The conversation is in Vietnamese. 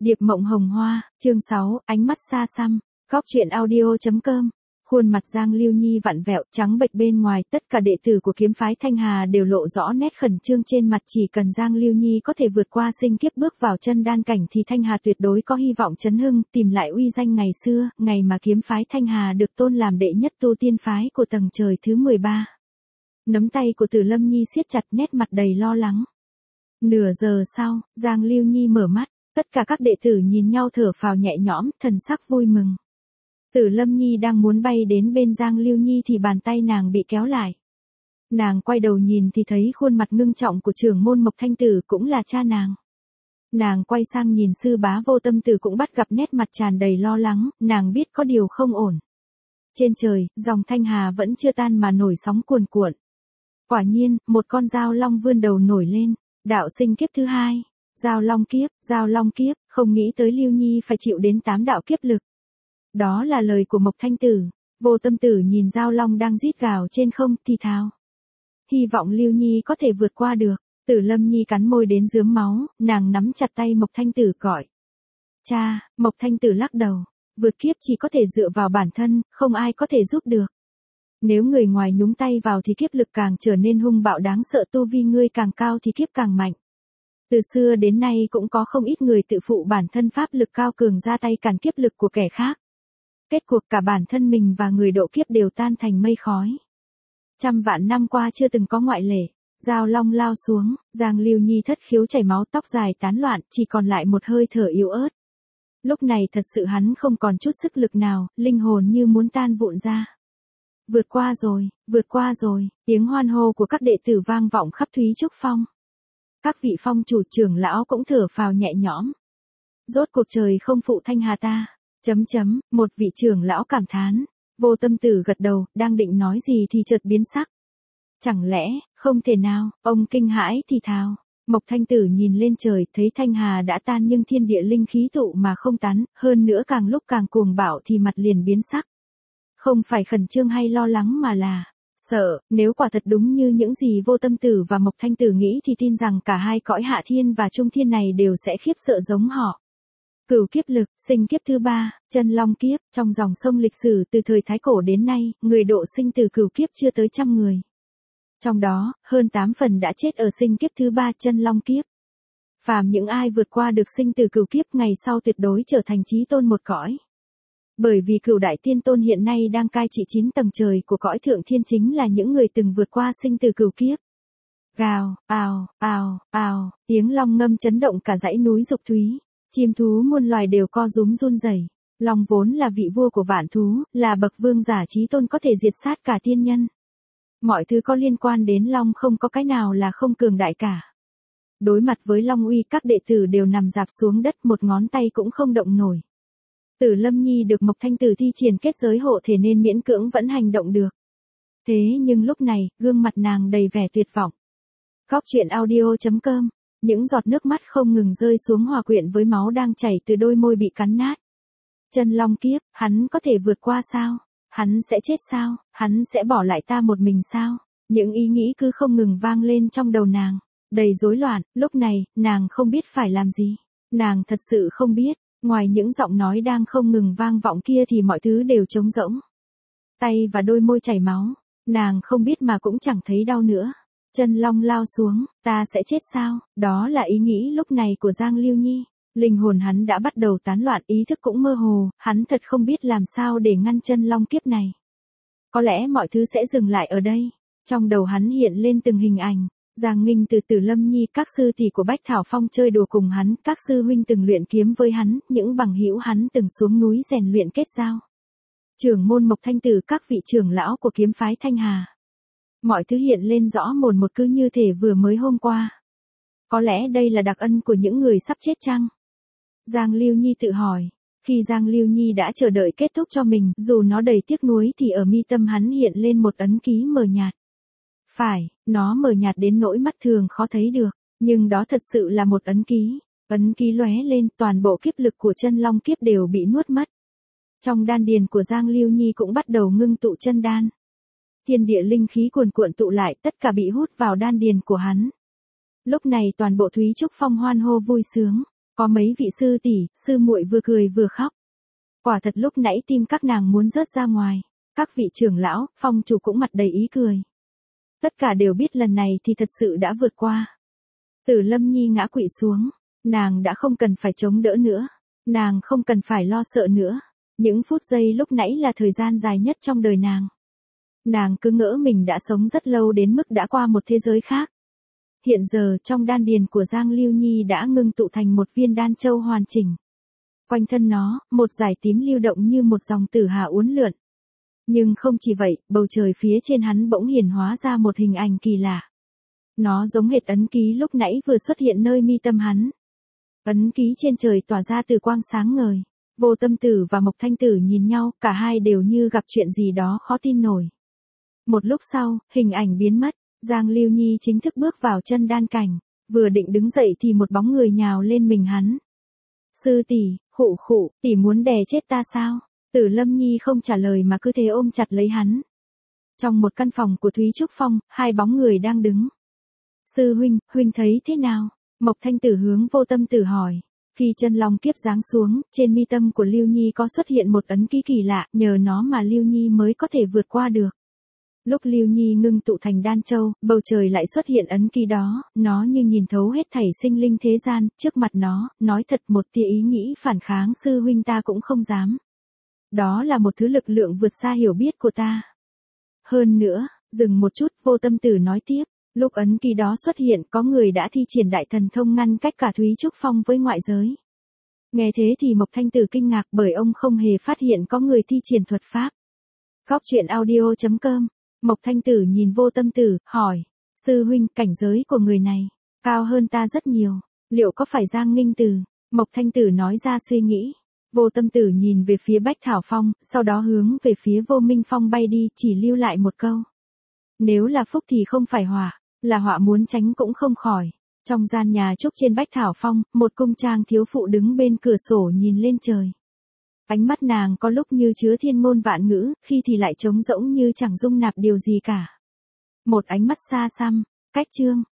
Điệp mộng hồng hoa, chương 6, ánh mắt xa xăm, góc truyện audio.com. Khuôn mặt Giang Lưu Nhi vặn vẹo, trắng bệch bên ngoài, tất cả đệ tử của kiếm phái Thanh Hà đều lộ rõ nét khẩn trương trên mặt, chỉ cần Giang Lưu Nhi có thể vượt qua sinh kiếp bước vào chân đan cảnh thì Thanh Hà tuyệt đối có hy vọng chấn hưng, tìm lại uy danh ngày xưa, ngày mà kiếm phái Thanh Hà được tôn làm đệ nhất tu tiên phái của tầng trời thứ 13. Nắm tay của Tử Lâm Nhi siết chặt, nét mặt đầy lo lắng. Nửa giờ sau, Giang Lưu Nhi mở mắt, tất cả các đệ tử nhìn nhau thở phào nhẹ nhõm, thần sắc vui mừng. Tử Lâm Nhi đang muốn bay đến bên Giang Lưu Nhi thì bàn tay nàng bị kéo lại. Nàng quay đầu nhìn thì thấy khuôn mặt ngưng trọng của trưởng môn Mộc Thanh Tử, cũng là cha nàng. Nàng quay sang nhìn sư bá Vô Tâm Tử, cũng bắt gặp nét mặt tràn đầy lo lắng, nàng biết có điều không ổn. Trên trời, dòng Thanh Hà vẫn chưa tan mà nổi sóng cuồn cuộn. Quả nhiên, một con dao long vươn đầu nổi lên, đạo sinh kiếp thứ 2. Giao long kiếp, không nghĩ tới Lưu Nhi phải chịu đến 8 đạo kiếp lực. Đó là lời của Mộc Thanh Tử. Vô Tâm Tử nhìn Giao Long đang rít gào trên không thì thào: hy vọng Lưu Nhi có thể vượt qua được. Tử Lâm Nhi cắn môi đến rướm máu, nàng nắm chặt tay Mộc Thanh Tử gọi: cha. Mộc Thanh Tử lắc đầu: vượt kiếp chỉ có thể dựa vào bản thân, không ai có thể giúp được. Nếu người ngoài nhúng tay vào thì kiếp lực càng trở nên hung bạo đáng sợ, tu vi ngươi càng cao thì kiếp càng mạnh. Từ xưa đến nay cũng có không ít người tự phụ bản thân pháp lực cao cường ra tay cản kiếp lực của kẻ khác. Kết cuộc cả bản thân mình và người độ kiếp đều tan thành mây khói. Trăm vạn năm qua chưa từng có ngoại lệ. Giao long lao xuống, Giang Lưu Nhi thất khiếu chảy máu, tóc dài tán loạn, chỉ còn lại một hơi thở yếu ớt. Lúc này thật sự hắn không còn chút sức lực nào, linh hồn như muốn tan vụn ra. Vượt qua rồi, tiếng hoan hô của các đệ tử vang vọng khắp Thúy Trúc Phong. Các vị phong chủ trưởng lão cũng thở phào nhẹ nhõm. Rốt cuộc trời không phụ Thanh Hà ta. Một vị trưởng lão cảm thán. Vô Tâm Tử gật đầu, đang định nói gì thì chợt biến sắc. Chẳng lẽ, không thể nào, ông kinh hãi thì thào. Mộc Thanh Tử nhìn lên trời, thấy Thanh Hà đã tan nhưng thiên địa linh khí tụ mà không tán, hơn nữa càng lúc càng cuồng bạo thì mặt liền biến sắc. Không phải khẩn trương hay lo lắng mà là sợ. Nếu quả thật đúng như những gì Vô Tâm Tử và Mộc Thanh Tử nghĩ thì tin rằng cả hai cõi hạ thiên và trung thiên này đều sẽ khiếp sợ giống họ. Cửu kiếp lực, sinh kiếp thứ 3, chân long kiếp, trong dòng sông lịch sử từ thời Thái Cổ đến nay, người độ sinh từ cửu kiếp chưa tới 100 người. Trong đó, hơn 8 phần đã chết ở sinh kiếp thứ 3 chân long kiếp. Phàm những ai vượt qua được sinh từ cửu kiếp ngày sau tuyệt đối trở thành chí tôn một cõi. Bởi vì Cửu Đại Tiên Tôn hiện nay đang cai trị 9 tầng trời của cõi thượng thiên chính là những người từng vượt qua sinh từ cửu kiếp. Gào, ào, tiếng long ngâm chấn động cả dãy núi Dục Thúy. Chim thú muôn loài đều co rúm run rẩy. Long vốn là vị vua của vạn thú, là bậc vương giả chí tôn có thể diệt sát cả tiên nhân. Mọi thứ có liên quan đến long không có cái nào là không cường đại cả. Đối mặt với long uy, các đệ tử đều nằm rạp xuống đất, một ngón tay cũng không động nổi. Tử Lâm Nhi được Mộc Thanh Tử thi triển kết giới hộ thể nên miễn cưỡng vẫn hành động được. Thế nhưng lúc này, gương mặt nàng đầy vẻ tuyệt vọng. Góc truyện audio.com. Những giọt nước mắt không ngừng rơi xuống hòa quyện với máu đang chảy từ đôi môi bị cắn nát. Chân long kiếp, hắn có thể vượt qua sao? Hắn sẽ chết sao? Hắn sẽ bỏ lại ta một mình sao? Những ý nghĩ cứ không ngừng vang lên trong đầu nàng, đầy rối loạn. Lúc này, nàng không biết phải làm gì. Nàng thật sự không biết, ngoài những giọng nói đang không ngừng vang vọng kia thì mọi thứ đều trống rỗng. Tay và đôi môi chảy máu, nàng không biết mà cũng chẳng thấy đau nữa. Chân long lao xuống, ta sẽ chết sao? Đó là ý nghĩ lúc này của Giang Lưu Nhi. Linh hồn hắn đã bắt đầu tán loạn, ý thức cũng mơ hồ, hắn thật không biết làm sao để ngăn chân long kiếp này. Có lẽ mọi thứ sẽ dừng lại ở đây. Trong đầu hắn hiện lên từng hình ảnh. Giang Nghinh từ Tử Lâm Nhi, các sư tỷ của Bách Thảo Phong chơi đùa cùng hắn, các sư huynh từng luyện kiếm với hắn, những bằng hữu hắn từng xuống núi rèn luyện kết giao. Trưởng môn Mộc Thanh Tử, các vị trưởng lão của kiếm phái Thanh Hà. Mọi thứ hiện lên rõ mồn một, cứ như thể vừa mới hôm qua. Có lẽ đây là đặc ân của những người sắp chết chăng? Giang Lưu Nhi tự hỏi. Khi Giang Lưu Nhi đã chờ đợi kết thúc cho mình, dù nó đầy tiếc nuối thì ở mi tâm hắn hiện lên một ấn ký mờ nhạt. Phải, nó mờ nhạt đến nỗi mắt thường khó thấy được, nhưng đó thật sự là một ấn ký. Ấn ký lóe lên, toàn bộ kiếp lực của chân long kiếp đều bị nuốt mất. Trong đan điền của Giang Lưu Nhi cũng bắt đầu ngưng tụ chân đan. Thiên địa linh khí cuồn cuộn tụ lại, tất cả bị hút vào đan điền của hắn. Lúc này toàn bộ Thúy Trúc Phong hoan hô vui sướng. Có mấy vị sư tỷ, sư muội vừa cười vừa khóc. Quả thật lúc nãy tim các nàng muốn rớt ra ngoài. Các vị trưởng lão, phong chủ cũng mặt đầy ý cười. Tất cả đều biết lần này thì thật sự đã vượt qua. Tử Lâm Nhi ngã quỵ xuống. Nàng đã không cần phải chống đỡ nữa. Nàng không cần phải lo sợ nữa. Những phút giây lúc nãy là thời gian dài nhất trong đời nàng. Nàng cứ ngỡ mình đã sống rất lâu đến mức đã qua một thế giới khác. Hiện giờ trong đan điền của Giang Lưu Nhi đã ngưng tụ thành một viên đan châu hoàn chỉnh. Quanh thân nó, một dải tím lưu động như một dòng tử hà uốn lượn. Nhưng không chỉ vậy, bầu trời phía trên hắn bỗng hiển hóa ra một hình ảnh kỳ lạ. Nó giống hệt ấn ký lúc nãy vừa xuất hiện nơi mi tâm hắn. Ấn ký trên trời tỏa ra từ quang sáng ngời. Vô Tâm Tử và Mộc Thanh Tử nhìn nhau, cả hai đều như gặp chuyện gì đó khó tin nổi. Một lúc sau, hình ảnh biến mất, Giang Lưu Nhi chính thức bước vào chân đan cảnh, vừa định đứng dậy thì một bóng người nhào lên mình hắn. Sư tỷ, khụ, tỷ muốn đè chết ta sao? Tử Lâm Nhi không trả lời mà cứ thế ôm chặt lấy hắn. Trong một căn phòng của Thúy Trúc Phong, hai bóng người đang đứng. Sư huynh, huynh thấy thế nào? Mộc Thanh Tử hướng Vô Tâm Tử hỏi. Khi chân long kiếp giáng xuống, trên mi tâm của Lưu Nhi có xuất hiện một ấn ký kỳ lạ, nhờ nó mà Lưu Nhi mới có thể vượt qua được. Lúc Lưu Nhi ngưng tụ thành đan châu, bầu trời lại xuất hiện ấn ký đó, nó như nhìn thấu hết thảy sinh linh thế gian, trước mặt nó, nói thật một tia ý nghĩ phản kháng sư huynh ta cũng không dám. Đó là một thứ lực lượng vượt xa hiểu biết của ta. Hơn nữa, dừng một chút, Vô Tâm Tử nói tiếp, lúc ấn ký đó xuất hiện có người đã thi triển đại thần thông ngăn cách cả Thúy Trúc Phong với ngoại giới. Nghe thế thì Mộc Thanh Tử kinh ngạc bởi ông không hề phát hiện có người thi triển thuật pháp. Góc truyện audio.com. Mộc Thanh Tử nhìn Vô Tâm Tử, hỏi, sư huynh, cảnh giới của người này, cao hơn ta rất nhiều, liệu có phải Giang Nghinh Từ? Mộc Thanh Tử nói ra suy nghĩ. Vô Tâm Tử nhìn về phía Bách Thảo Phong, sau đó hướng về phía Vô Minh Phong bay đi, chỉ lưu lại một câu. Nếu là phúc thì không phải họa, là họa muốn tránh cũng không khỏi. Trong gian nhà trúc trên Bách Thảo Phong, một cung trang thiếu phụ đứng bên cửa sổ nhìn lên trời. Ánh mắt nàng có lúc như chứa thiên ngôn vạn ngữ, khi thì lại trống rỗng như chẳng dung nạp điều gì cả. Một ánh mắt xa xăm, cách chương.